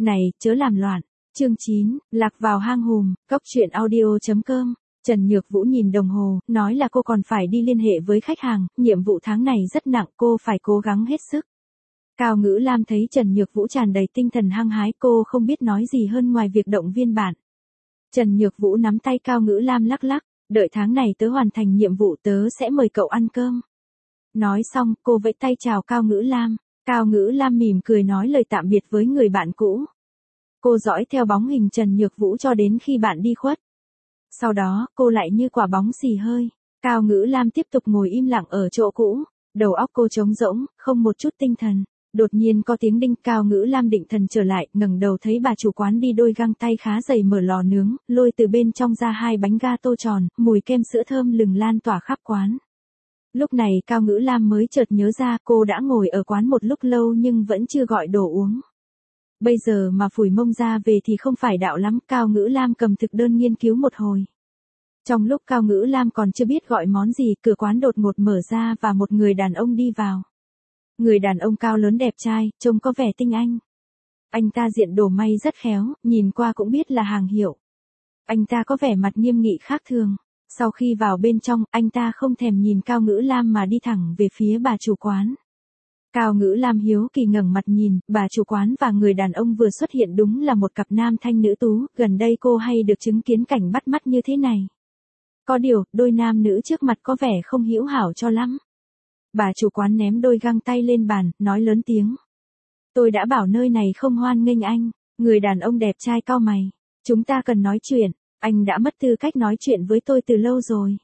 Này, chớ làm loạn. Chương 9, lạc vào hang hùm, cóc truyện audio.com. Trần Nhược Vũ nhìn đồng hồ, nói là cô còn phải đi liên hệ với khách hàng, nhiệm vụ tháng này rất nặng, cô phải cố gắng hết sức. Cao Ngữ Lam thấy Trần Nhược Vũ tràn đầy tinh thần hăng hái, cô không biết nói gì hơn ngoài việc động viên bạn. Trần Nhược Vũ nắm tay Cao Ngữ Lam lắc lắc, đợi tháng này tớ hoàn thành nhiệm vụ tớ sẽ mời cậu ăn cơm. Nói xong, cô vẫy tay chào Cao Ngữ Lam. Cao Ngữ Lam mỉm cười nói lời tạm biệt với người bạn cũ. Cô dõi theo bóng hình Trần Nhược Vũ cho đến khi bạn đi khuất. Sau đó, cô lại như quả bóng xì hơi. Cao Ngữ Lam tiếp tục ngồi im lặng ở chỗ cũ. Đầu óc cô trống rỗng, không một chút tinh thần. Đột nhiên có tiếng đinh. Cao Ngữ Lam định thần trở lại, ngẩng đầu thấy bà chủ quán đi đôi găng tay khá dày mở lò nướng, lôi từ bên trong ra 2 bánh gato tròn, mùi kem sữa thơm lừng lan tỏa khắp quán. Lúc này Cao Ngữ Lam mới chợt nhớ ra cô đã ngồi ở quán một lúc lâu nhưng vẫn chưa gọi đồ uống. Bây giờ mà phủi mông ra về thì không phải đạo lắm. Cao Ngữ Lam cầm thực đơn nghiên cứu một hồi. Trong lúc Cao Ngữ Lam còn chưa biết gọi món gì, cửa quán đột ngột mở ra và một người đàn ông đi vào. Người đàn ông cao lớn đẹp trai, trông có vẻ tinh anh. Anh ta diện đồ may rất khéo, nhìn qua cũng biết là hàng hiệu. Anh ta có vẻ mặt nghiêm nghị khác thường. Sau khi vào bên trong, anh ta không thèm nhìn Cao Ngữ Lam mà đi thẳng về phía bà chủ quán. Cao Ngữ Lam hiếu kỳ ngẩng mặt nhìn, bà chủ quán và người đàn ông vừa xuất hiện đúng là một cặp nam thanh nữ tú, gần đây cô hay được chứng kiến cảnh bắt mắt như thế này. Có điều, đôi nam nữ trước mặt có vẻ không hữu hảo cho lắm. Bà chủ quán ném đôi găng tay lên bàn, nói lớn tiếng. Tôi đã bảo nơi này không hoan nghênh anh. Người đàn ông đẹp trai cau mày. Chúng ta cần nói chuyện, anh đã mất tư cách nói chuyện với tôi từ lâu rồi.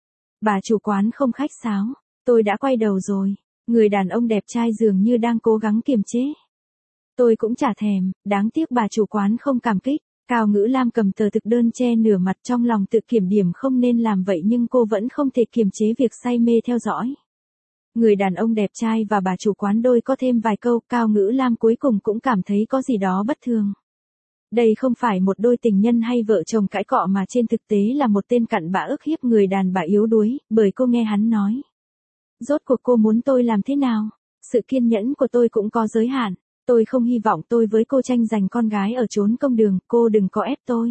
Bà chủ quán không khách sáo, tôi đã quay đầu rồi. Người đàn ông đẹp trai dường như đang cố gắng kiềm chế. Tôi cũng chả thèm, đáng tiếc bà chủ quán không cảm kích. Cao Ngữ Lam cầm tờ thực đơn che nửa mặt trong lòng tự kiểm điểm không nên làm vậy nhưng cô vẫn không thể kiềm chế việc say mê theo dõi. Người đàn ông đẹp trai và bà chủ quán đôi có thêm vài câu, Cao Ngữ Lam cuối cùng cũng cảm thấy có gì đó bất thường. Đây không phải một đôi tình nhân hay vợ chồng cãi cọ mà trên thực tế là một tên cặn bã ức hiếp người đàn bà yếu đuối, bởi cô nghe hắn nói. Rốt cuộc cô muốn tôi làm thế nào? Sự kiên nhẫn của tôi cũng có giới hạn. Tôi không hy vọng tôi với cô tranh giành con gái ở chốn công đường, cô đừng có ép tôi.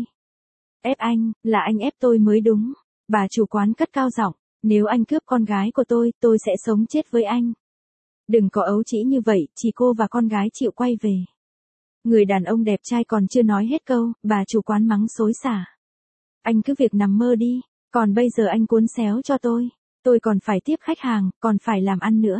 Ép anh, là anh ép tôi mới đúng. Bà chủ quán cất cao giọng, nếu anh cướp con gái của tôi sẽ sống chết với anh. Đừng có ấu trĩ như vậy, chỉ cô và con gái chịu quay về. Người đàn ông đẹp trai còn chưa nói hết câu, bà chủ quán mắng xối xả. Anh cứ việc nằm mơ đi, còn bây giờ anh cuốn xéo cho tôi còn phải tiếp khách hàng, còn phải làm ăn nữa.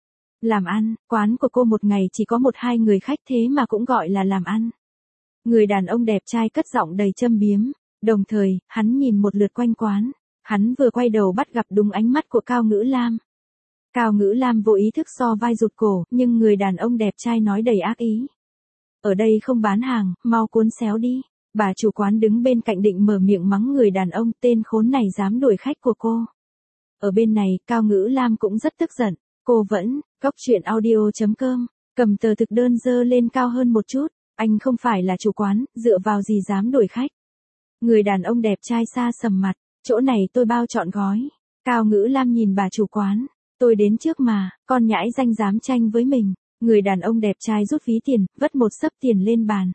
Làm ăn, quán của cô một ngày chỉ có 1-2 người khách thế mà cũng gọi là làm ăn. Người đàn ông đẹp trai cất giọng đầy châm biếm, đồng thời, hắn nhìn một lượt quanh quán. Hắn vừa quay đầu bắt gặp đúng ánh mắt của Cao Ngữ Lam. Cao Ngữ Lam vô ý thức so vai rụt cổ, nhưng người đàn ông đẹp trai nói đầy ác ý. Ở đây không bán hàng, mau cuốn xéo đi. Bà chủ quán đứng bên cạnh định mở miệng mắng người đàn ông, tên khốn này dám đuổi khách của cô. Ở bên này, Cao Ngữ Lam cũng rất tức giận. Cô vẫn, cóc truyện audio.com, cầm tờ thực đơn dơ lên cao hơn một chút. Anh không phải là chủ quán, dựa vào gì dám đuổi khách. Người đàn ông đẹp trai xa sầm mặt. Chỗ này tôi bao trọn gói. Cao Ngữ Lam nhìn bà chủ quán. Tôi đến trước mà, con nhãi danh dám tranh với mình. Người đàn ông đẹp trai rút ví tiền, vất một xấp tiền lên bàn.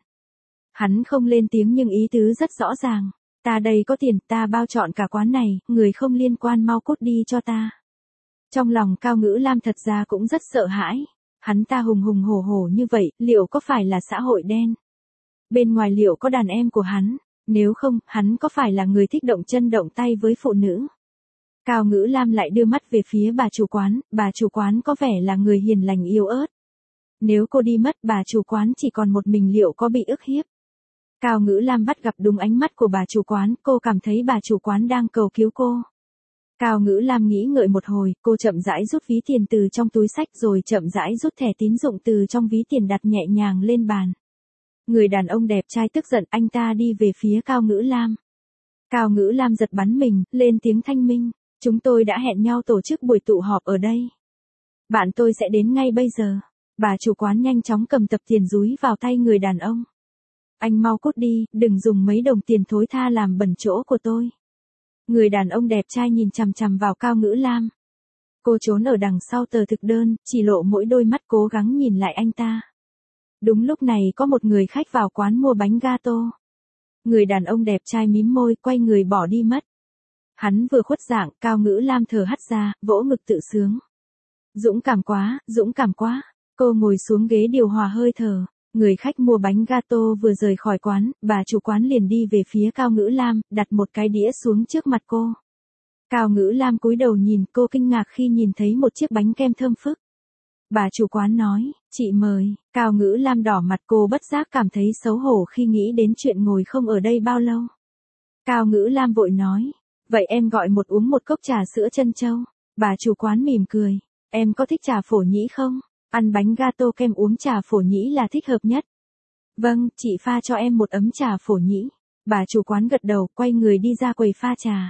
Hắn không lên tiếng nhưng ý tứ rất rõ ràng. Ta đây có tiền, ta bao trọn cả quán này, người không liên quan mau cút đi cho ta. Trong lòng Cao Ngữ Lam thật ra cũng rất sợ hãi. Hắn ta hùng hùng hổ hổ như vậy, liệu có phải là xã hội đen? Bên ngoài liệu có đàn em của hắn? Nếu không, hắn có phải là người thích động chân động tay với phụ nữ? Cao Ngữ Lam lại đưa mắt về phía bà chủ quán có vẻ là người hiền lành yếu ớt. Nếu cô đi mất, bà chủ quán chỉ còn một mình liệu có bị ức hiếp? Cao Ngữ Lam bắt gặp đúng ánh mắt của bà chủ quán, cô cảm thấy bà chủ quán đang cầu cứu cô. Cao Ngữ Lam nghĩ ngợi một hồi, cô chậm rãi rút ví tiền từ trong túi xách rồi chậm rãi rút thẻ tín dụng từ trong ví tiền đặt nhẹ nhàng lên bàn. Người đàn ông đẹp trai tức giận, anh ta đi về phía Cao Ngữ Lam. Cao Ngữ Lam giật bắn mình, lên tiếng thanh minh. Chúng tôi đã hẹn nhau tổ chức buổi tụ họp ở đây. Bạn tôi sẽ đến ngay bây giờ. Bà chủ quán nhanh chóng cầm tập tiền dúi vào tay người đàn ông. Anh mau cút đi, đừng dùng mấy đồng tiền thối tha làm bẩn chỗ của tôi. Người đàn ông đẹp trai nhìn chằm chằm vào Cao Ngữ Lam. Cô trốn ở đằng sau tờ thực đơn, chỉ lộ mỗi đôi mắt cố gắng nhìn lại anh ta. Đúng lúc này có một người khách vào quán mua bánh gato. Người đàn ông đẹp trai mím môi, quay người bỏ đi mất. Hắn vừa khuất dạng, Cao Ngữ Lam thở hắt ra, vỗ ngực tự sướng. Dũng cảm quá, dũng cảm quá. Cô ngồi xuống ghế điều hòa hơi thở. Người khách mua bánh gato vừa rời khỏi quán, bà chủ quán liền đi về phía Cao Ngữ Lam, đặt một cái đĩa xuống trước mặt cô. Cao Ngữ Lam cúi đầu nhìn, cô kinh ngạc khi nhìn thấy một chiếc bánh kem thơm phức. Bà chủ quán nói, chị mời. Cao Ngữ Lam đỏ mặt, cô bất giác cảm thấy xấu hổ khi nghĩ đến chuyện ngồi không ở đây bao lâu. Cao Ngữ Lam vội nói, vậy em gọi uống một cốc trà sữa trân châu. Bà chủ quán mỉm cười, em có thích trà phổ nhĩ không? Ăn bánh gato kem uống trà phổ nhĩ là thích hợp nhất. Vâng, chị pha cho em một ấm trà phổ nhĩ. Bà chủ quán gật đầu, quay người đi ra quầy pha trà.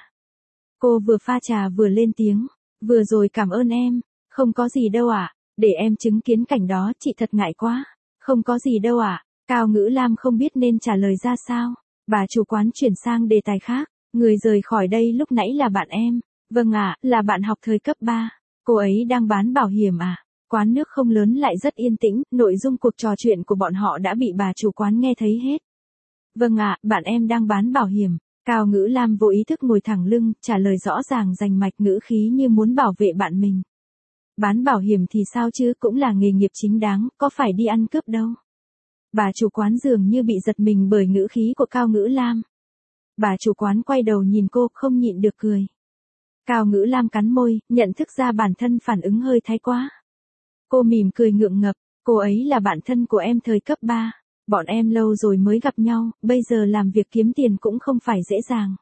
Cô vừa pha trà vừa lên tiếng, vừa rồi cảm ơn em. Không có gì đâu ạ, để em chứng kiến cảnh đó chị thật ngại quá. Không có gì đâu ạ. Cao Ngữ Lam không biết nên trả lời ra sao. Bà chủ quán chuyển sang đề tài khác, người rời khỏi đây lúc nãy là bạn em. Vâng ạ, là bạn học thời cấp 3. Cô ấy đang bán bảo hiểm à? Quán nước không lớn lại rất yên tĩnh, nội dung cuộc trò chuyện của bọn họ đã bị bà chủ quán nghe thấy hết. Vâng ạ, bạn em đang bán bảo hiểm. Cao Ngữ Lam vô ý thức ngồi thẳng lưng, trả lời rõ ràng rành mạch, ngữ khí như muốn bảo vệ bạn mình. Bán bảo hiểm thì sao chứ, cũng là nghề nghiệp chính đáng, có phải đi ăn cướp đâu. Bà chủ quán dường như bị giật mình bởi ngữ khí của Cao Ngữ Lam. Bà chủ quán quay đầu nhìn cô, không nhịn được cười. Cao Ngữ Lam cắn môi, nhận thức ra bản thân phản ứng hơi thái quá. Cô mỉm cười ngượng ngập, cô ấy là bạn thân của em thời cấp 3. Bọn em lâu rồi mới gặp nhau, bây giờ làm việc kiếm tiền cũng không phải dễ dàng.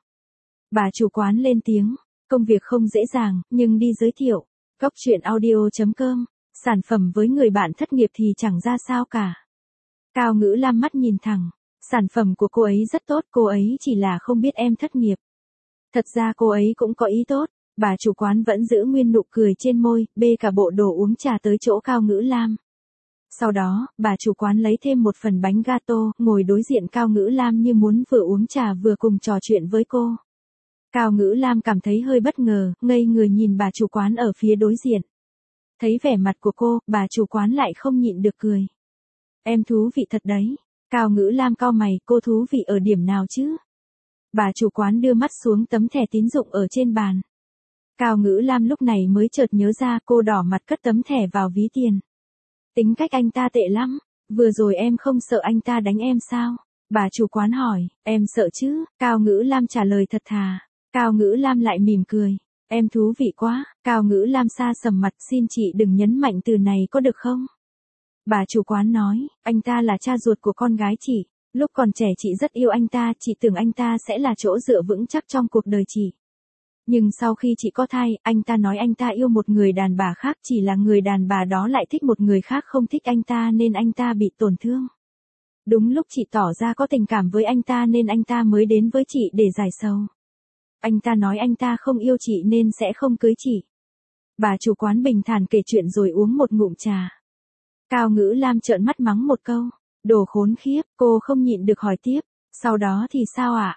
Bà chủ quán lên tiếng, công việc không dễ dàng, nhưng đi giới thiệu. Góc truyện audio.com, sản phẩm với người bạn thất nghiệp thì chẳng ra sao cả. Cao Ngữ Lam mắt nhìn thẳng, sản phẩm của cô ấy rất tốt, cô ấy chỉ là không biết em thất nghiệp. Thật ra cô ấy cũng có ý tốt. Bà chủ quán vẫn giữ nguyên nụ cười trên môi, bê cả bộ đồ uống trà tới chỗ Cao Ngữ Lam. Sau đó, bà chủ quán lấy thêm một phần bánh gato, ngồi đối diện Cao Ngữ Lam như muốn vừa uống trà vừa cùng trò chuyện với cô. Cao Ngữ Lam cảm thấy hơi bất ngờ, ngây người nhìn bà chủ quán ở phía đối diện. Thấy vẻ mặt của cô, bà chủ quán lại không nhịn được cười. Em thú vị thật đấy. Cao Ngữ Lam cau mày, cô thú vị ở điểm nào chứ? Bà chủ quán đưa mắt xuống tấm thẻ tín dụng ở trên bàn. Cao Ngữ Lam lúc này mới chợt nhớ ra, cô đỏ mặt cất tấm thẻ vào ví tiền. Tính cách anh ta tệ lắm, vừa rồi em không sợ anh ta đánh em sao? Bà chủ quán hỏi, em sợ chứ? Cao Ngữ Lam trả lời thật thà. Cao Ngữ Lam lại mỉm cười, em thú vị quá. Cao Ngữ Lam xa sầm mặt, xin chị đừng nhấn mạnh từ này có được không? Bà chủ quán nói, anh ta là cha ruột của con gái chị. Lúc còn trẻ chị rất yêu anh ta, chị tưởng anh ta sẽ là chỗ dựa vững chắc trong cuộc đời chị. Nhưng sau khi chị có thai, anh ta nói anh ta yêu một người đàn bà khác, chỉ là người đàn bà đó lại thích một người khác không thích anh ta nên anh ta bị tổn thương. Đúng lúc chị tỏ ra có tình cảm với anh ta nên anh ta mới đến với chị để giải sầu. Anh ta nói anh ta không yêu chị nên sẽ không cưới chị. Bà chủ quán bình thản kể chuyện rồi uống một ngụm trà. Cao Ngữ Lam trợn mắt mắng một câu, đồ khốn khiếp, cô không nhịn được hỏi tiếp, sau đó thì sao ạ?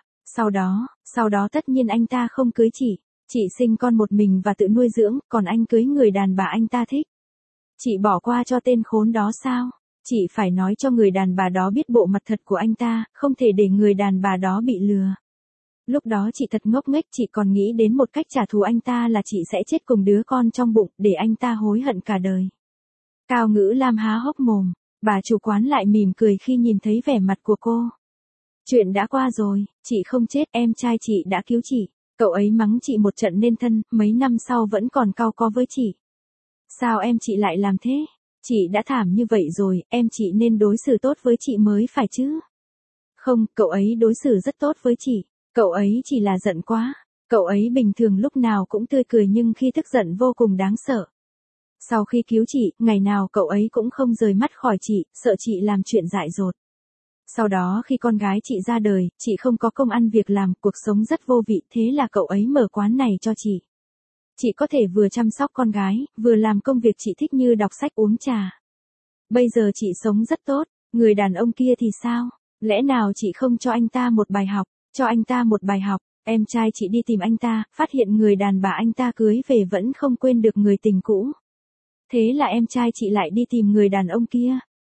Sau đó tất nhiên anh ta không cưới chị sinh con một mình và tự nuôi dưỡng, còn anh cưới người đàn bà anh ta thích. Chị bỏ qua cho tên khốn đó sao? Chị phải nói cho người đàn bà đó biết bộ mặt thật của anh ta, không thể để người đàn bà đó bị lừa. Lúc đó chị thật ngốc nghếch, chị còn nghĩ đến một cách trả thù anh ta là chị sẽ chết cùng đứa con trong bụng, để anh ta hối hận cả đời. Cao Ngữ Lam há hốc mồm, bà chủ quán lại mỉm cười khi nhìn thấy vẻ mặt của cô. Chuyện đã qua rồi, chị không chết, em trai chị đã cứu chị. Cậu ấy mắng chị một trận nên thân, mấy năm sau vẫn còn cau có với chị. Sao em chị lại làm thế? Chị đã thảm như vậy rồi, em chị nên đối xử tốt với chị mới phải chứ. Không, cậu ấy đối xử rất tốt với chị. Cậu ấy chỉ là giận quá. Cậu ấy bình thường lúc nào cũng tươi cười nhưng khi tức giận vô cùng đáng sợ. Sau khi cứu chị, ngày nào cậu ấy cũng không rời mắt khỏi chị, sợ chị làm chuyện dại dột. Sau đó khi con gái chị ra đời, chị không có công ăn việc làm, cuộc sống rất vô vị, thế là cậu ấy mở quán này cho chị. Chị có thể vừa chăm sóc con gái, vừa làm công việc chị thích như đọc sách uống trà. Bây giờ chị sống rất tốt, người đàn ông kia thì sao? Lẽ nào chị không cho anh ta một bài học? Cho anh ta một bài học, em trai chị đi tìm anh ta, phát hiện người đàn bà anh ta cưới về vẫn không quên được người tình cũ. Thế là em trai chị lại đi tìm người đàn ông kia.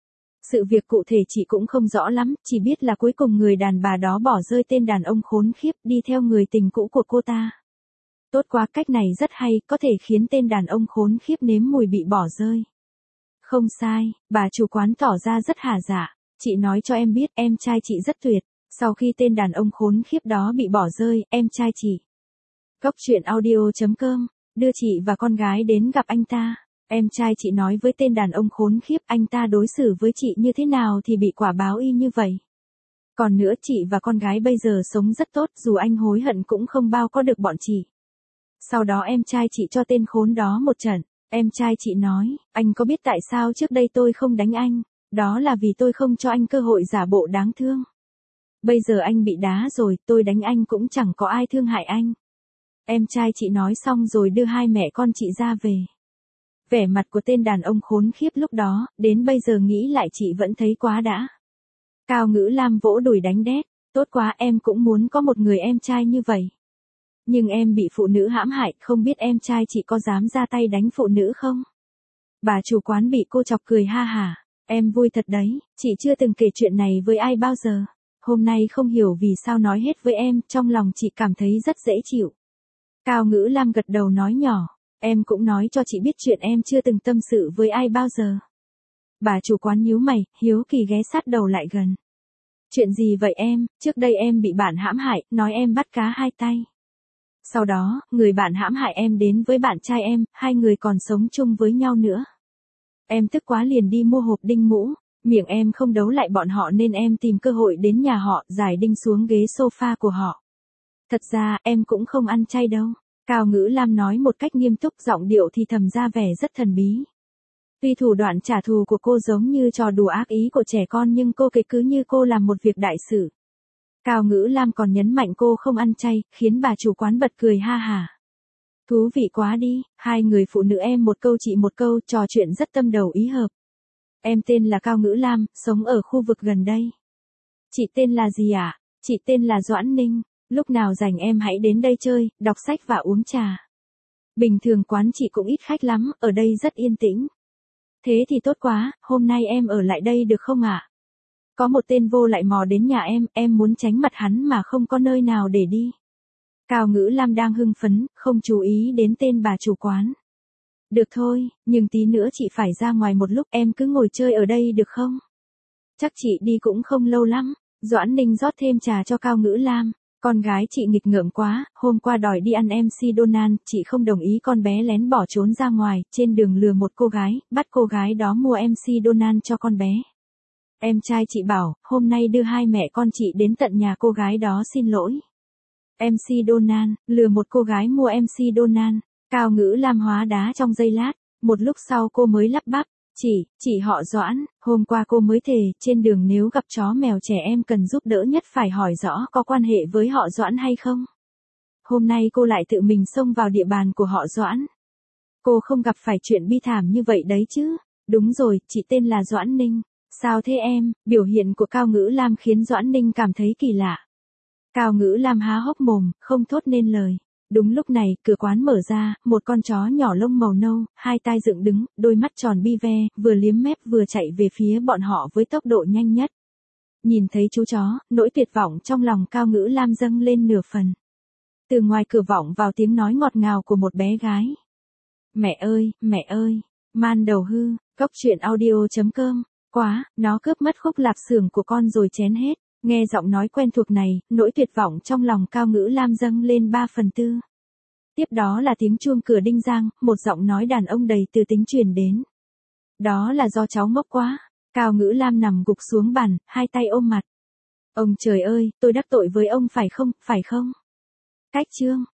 Sự việc cụ thể chị cũng không rõ lắm, chỉ biết là cuối cùng người đàn bà đó bỏ rơi tên đàn ông khốn khiếp đi theo người tình cũ của cô ta. Tốt quá, cách này rất hay, có thể khiến tên đàn ông khốn khiếp nếm mùi bị bỏ rơi. Không sai, bà chủ quán tỏ ra rất hả dạ. Chị nói cho em biết, em trai chị rất tuyệt. Sau khi tên đàn ông khốn khiếp đó bị bỏ rơi, em trai chị. Góc truyện audio.com, đưa chị và con gái đến gặp anh ta. Em trai chị nói với tên đàn ông khốn khiếp anh ta đối xử với chị như thế nào thì bị quả báo y như vậy. Còn nữa, chị và con gái bây giờ sống rất tốt, dù anh hối hận cũng không bao có được bọn chị. Sau đó em trai chị cho tên khốn đó một trận. Em trai chị nói, anh có biết tại sao trước đây tôi không đánh anh? Đó là vì tôi không cho anh cơ hội giả bộ đáng thương. Bây giờ anh bị đá rồi, tôi đánh anh cũng chẳng có ai thương hại anh. Em trai chị nói xong rồi đưa hai mẹ con chị ra về. Vẻ mặt của tên đàn ông khốn khiếp lúc đó, đến bây giờ nghĩ lại chị vẫn thấy quá đã. Cao Ngữ Lam vỗ đùi đánh đét, tốt quá, em cũng muốn có một người em trai như vậy. Nhưng em bị phụ nữ hãm hại, không biết em trai chị có dám ra tay đánh phụ nữ không? Bà chủ quán bị cô chọc cười ha hả. Em vui thật đấy, chị chưa từng kể chuyện này với ai bao giờ. Hôm nay không hiểu vì sao nói hết với em, trong lòng chị cảm thấy rất dễ chịu. Cao Ngữ Lam gật đầu nói nhỏ, em cũng nói cho chị biết chuyện em chưa từng tâm sự với ai bao giờ. Bà chủ quán nhíu mày, hiếu kỳ ghé sát đầu lại gần. Chuyện gì vậy em, trước đây em bị bạn hãm hại, nói em bắt cá hai tay. Sau đó, người bạn hãm hại em đến với bạn trai em, hai người còn sống chung với nhau nữa. Em tức quá liền đi mua hộp đinh mũ, miệng em không đấu lại bọn họ nên em tìm cơ hội đến nhà họ, giải đinh xuống ghế sofa của họ. Thật ra, em cũng không ăn chay đâu. Cao Ngữ Lam nói một cách nghiêm túc, giọng điệu thì thầm ra vẻ rất thần bí. Tuy thủ đoạn trả thù của cô giống như trò đùa ác ý của trẻ con nhưng cô kể cứ như cô làm một việc đại sự. Cao Ngữ Lam còn nhấn mạnh cô không ăn chay, khiến bà chủ quán bật cười ha hả. Thú vị quá đi, hai người phụ nữ em một câu chị một câu, trò chuyện rất tâm đầu ý hợp. Em tên là Cao Ngữ Lam, sống ở khu vực gần đây. Chị tên là gì ạ? Chị tên là Doãn Ninh, lúc nào rảnh em hãy đến đây chơi, đọc sách và uống trà. Bình thường quán chị cũng ít khách lắm, ở đây rất yên tĩnh. Thế thì tốt quá, hôm nay em ở lại đây được không ạ? Có một tên vô lại mò đến nhà em muốn tránh mặt hắn mà không có nơi nào để đi. Cao Ngữ Lam đang hưng phấn, không chú ý đến tên bà chủ quán. Được thôi, nhưng tí nữa chị phải ra ngoài một lúc, em cứ ngồi chơi ở đây được không? Chắc chị đi cũng không lâu lắm. Doãn Ninh rót thêm trà cho Cao Ngữ Lam. Con gái chị nghịch ngợm quá, hôm qua đòi đi ăn MC Donald, chị không đồng ý, con bé lén bỏ trốn ra ngoài, trên đường lừa một cô gái, bắt cô gái đó mua MC Donald cho con bé. Em trai chị bảo, hôm nay đưa hai mẹ con chị đến tận nhà cô gái đó xin lỗi. MC Donald, lừa một cô gái mua MC Donald. Cao Ngữ Lam hóa đá trong giây lát, một lúc sau cô mới lắp bắp, chị họ Doãn, hôm qua cô mới thề, trên đường nếu gặp chó mèo trẻ em cần giúp đỡ nhất phải hỏi rõ có quan hệ với họ Doãn hay không. Hôm nay cô lại tự mình xông vào địa bàn của họ Doãn. Cô không gặp phải chuyện bi thảm như vậy đấy chứ. Đúng rồi, chị tên là Doãn Ninh. Sao thế em? Biểu hiện của Cao Ngữ Lam khiến Doãn Ninh cảm thấy kỳ lạ. Cao Ngữ Lam há hốc mồm, không thốt nên lời. Đúng lúc này, cửa quán mở ra, một con chó nhỏ lông màu nâu, hai tai dựng đứng, đôi mắt tròn bi ve, vừa liếm mép vừa chạy về phía bọn họ với tốc độ nhanh nhất. Nhìn thấy chú chó, nỗi tuyệt vọng trong lòng Cao Ngữ Lam dâng lên nửa phần. Từ ngoài cửa vọng vào tiếng nói ngọt ngào của một bé gái. Mẹ ơi, man đầu hư, góc truyện audio.com, quá, nó cướp mất khúc lạp xưởng của con rồi chén hết. Nghe giọng nói quen thuộc này, nỗi tuyệt vọng trong lòng Cao Ngữ Lam dâng lên 3/4. Tiếp đó là tiếng chuông cửa đinh giang, một giọng nói đàn ông đầy tư tính truyền đến. Đó là do cháu ngốc quá. Cao Ngữ Lam nằm gục xuống bàn, hai tay ôm mặt. Ông trời ơi, tôi đắc tội với ông phải không? Cách chương